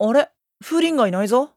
あれ、風鈴がいないぞ。